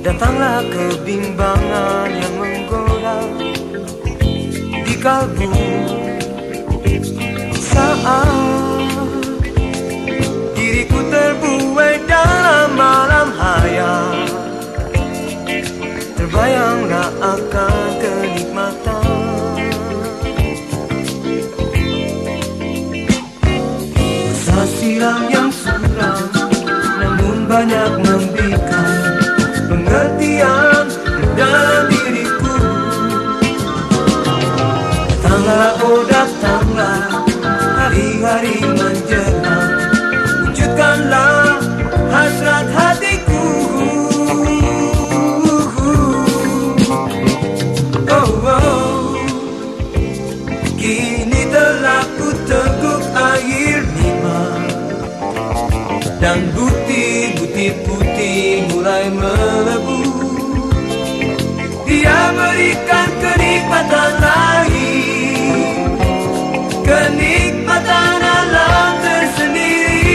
Datanglah kebimbangan yang menggoda di kalbu saat diriku terbuai dalam malam hayal. Terbayanglah akan kenikmatan masa silam yang suram, namun banyak memberikan pengertian dalam diriku. Datanglah, oh datanglah, hari-hari menjelang, wujudkanlah hasrat hatiku. Oh, oh. Kini telah ku teguk air nikmat, dan butir-butir putih mulai melebu. Dia berikan kenikmatan lain, kenikmatan alam tersendiri.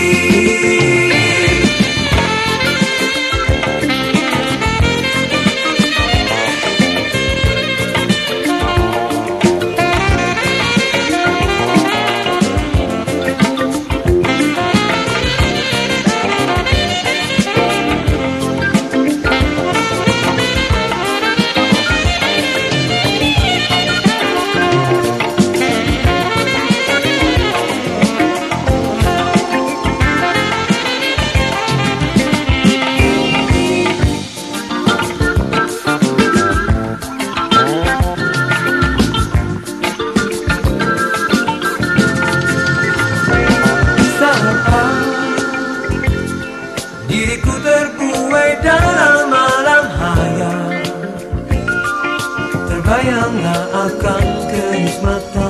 Diriku terbuai dalam malam hayal, terbayanglah akan kenikmatan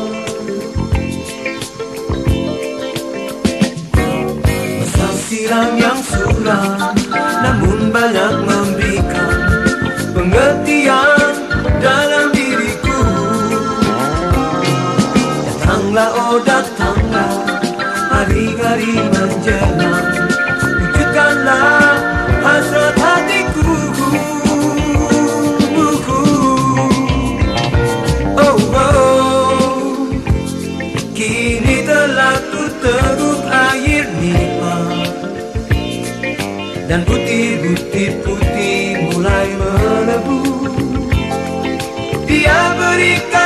masa silam yang suram, namun banyak memberikan pengertian dalam diriku. Datanglah, oh datanglah, hari-hari menjelang, wujudkanlah hasrat hatiku. Oh, oh. Kini telah ku teguk air nikmat, dan butir-butir putih mulai melebu. Dia berikan